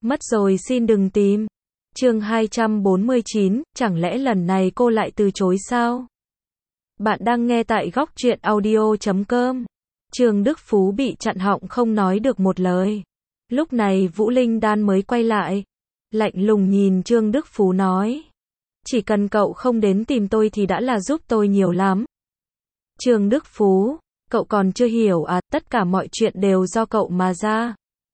Mất rồi xin đừng tìm. Chương 249, chẳng lẽ lần này cô lại từ chối sao? Bạn đang nghe tại góc truyện audio.com. Trương Đức Phú bị chặn họng không nói được một lời. Lúc này Vũ Linh Đan mới quay lại, lạnh lùng nhìn Trương Đức Phú nói: chỉ cần cậu không đến tìm tôi thì đã là giúp tôi nhiều lắm. Trương Đức Phú, cậu còn chưa hiểu à, tất cả mọi chuyện đều do cậu mà ra.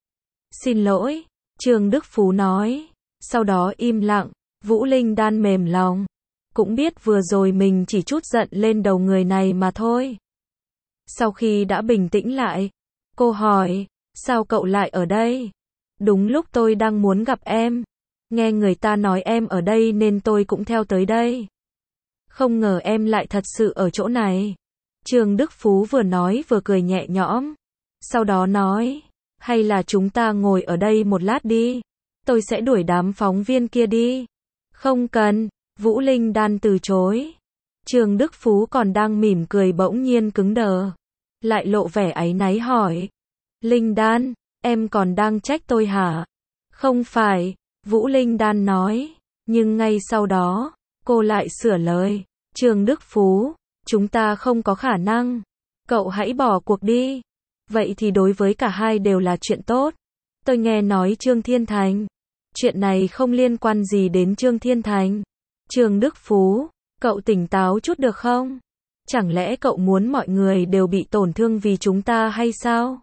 Xin lỗi, Trương Đức Phú nói, sau đó im lặng. Vũ Linh Đan mềm lòng, cũng biết vừa rồi mình chỉ trút giận lên đầu người này mà thôi. Sau khi đã bình tĩnh lại, cô hỏi: sao cậu lại ở đây? Đúng lúc tôi đang muốn gặp em. Nghe người ta nói em ở đây nên tôi cũng theo tới đây. Không ngờ em lại thật sự ở chỗ này. Trương Đức Phú vừa nói vừa cười nhẹ nhõm. Sau đó nói: hay là chúng ta ngồi ở đây một lát đi. Tôi sẽ đuổi đám phóng viên kia đi. Không cần, Vũ Linh Đan từ chối. Trương Đức Phú còn đang mỉm cười bỗng nhiên cứng đờ, lại lộ vẻ áy náy hỏi: Linh Đan, em còn đang trách tôi hả? Không phải, Vũ Linh Đan nói, nhưng ngay sau đó, cô lại sửa lời: Trương Đức Phú, chúng ta không có khả năng. Cậu hãy bỏ cuộc đi. Vậy thì đối với cả hai đều là chuyện tốt. Tôi nghe nói Trương Thiên Thành. Chuyện này không liên quan gì đến Trương Thiên Thành. Trương Đức Phú, cậu tỉnh táo chút được không? Chẳng lẽ cậu muốn mọi người đều bị tổn thương vì chúng ta hay sao?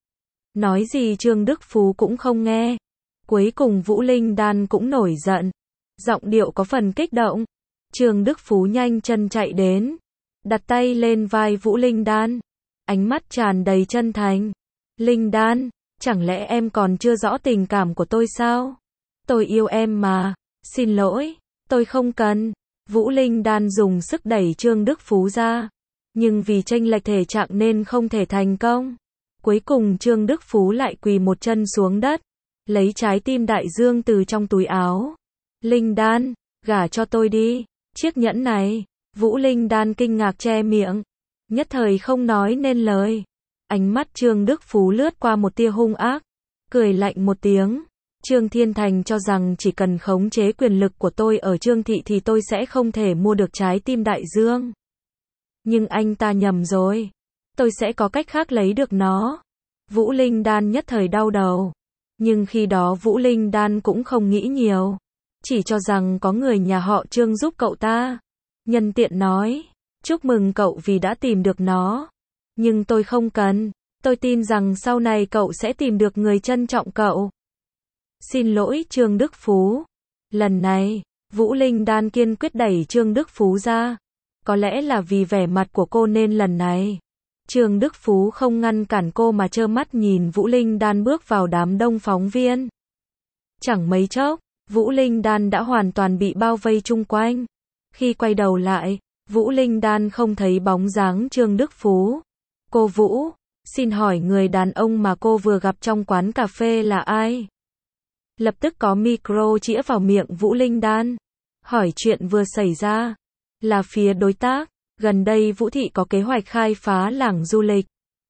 Nói gì Trương Đức Phú cũng không nghe. Cuối cùng Vũ Linh Đan cũng nổi giận. Giọng điệu có phần kích động. Trương Đức Phú nhanh chân chạy đến, đặt tay lên vai Vũ Linh Đan, ánh mắt tràn đầy chân thành. Linh Đan, chẳng lẽ em còn chưa rõ tình cảm của tôi sao? Tôi yêu em mà. Xin lỗi, tôi không cần. Vũ Linh Đan dùng sức đẩy Trương Đức Phú ra, nhưng vì chênh lệch thể trạng nên không thể thành công. Cuối cùng Trương Đức Phú lại quỳ một chân xuống đất, lấy trái tim đại dương từ trong túi áo. Linh Đan, gả cho tôi đi. Chiếc nhẫn này. Vũ Linh Đan kinh ngạc che miệng, nhất thời không nói nên lời. Ánh mắt Trương Đức Phú lướt qua một tia hung ác, cười lạnh một tiếng. Trương Thiên Thành cho rằng chỉ cần khống chế quyền lực của tôi ở Trương Thị thì tôi sẽ không thể mua được trái tim đại dương. Nhưng anh ta nhầm rồi. Tôi sẽ có cách khác lấy được nó. Vũ Linh Đan nhất thời đau đầu. Nhưng khi đó Vũ Linh Đan cũng không nghĩ nhiều, chỉ cho rằng có người nhà họ Trương giúp cậu ta. Nhân tiện nói: chúc mừng cậu vì đã tìm được nó. Nhưng tôi không cần. Tôi tin rằng sau này cậu sẽ tìm được người trân trọng cậu. Xin lỗi Trương Đức Phú. Lần này, Vũ Linh Đan kiên quyết đẩy Trương Đức Phú ra. Có lẽ là vì vẻ mặt của cô nên lần này, Trương Đức Phú không ngăn cản cô mà trơ mắt nhìn Vũ Linh Đan bước vào đám đông phóng viên. Chẳng mấy chốc, Vũ Linh Đan đã hoàn toàn bị bao vây chung quanh. Khi quay đầu lại, Vũ Linh Đan không thấy bóng dáng Trương Đức Phú. Cô Vũ, xin hỏi người đàn ông mà cô vừa gặp trong quán cà phê là ai? Lập tức có micro chĩa vào miệng Vũ Linh Đan. Hỏi chuyện vừa xảy ra. Là phía đối tác. Gần đây Vũ Thị có kế hoạch khai phá làng du lịch.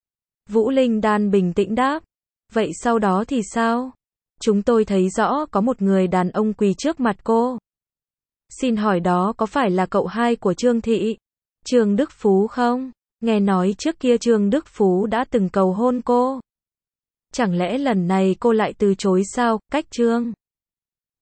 Vũ Linh Đan bình tĩnh đáp. Vậy sau đó thì sao? Chúng tôi thấy rõ có một người đàn ông quỳ trước mặt cô. Xin hỏi đó có phải là cậu hai của Trương Thị? Trương Đức Phú không? Nghe nói trước kia Trương Đức Phú đã từng cầu hôn cô. Chẳng lẽ lần này cô lại từ chối sao? Cách Trương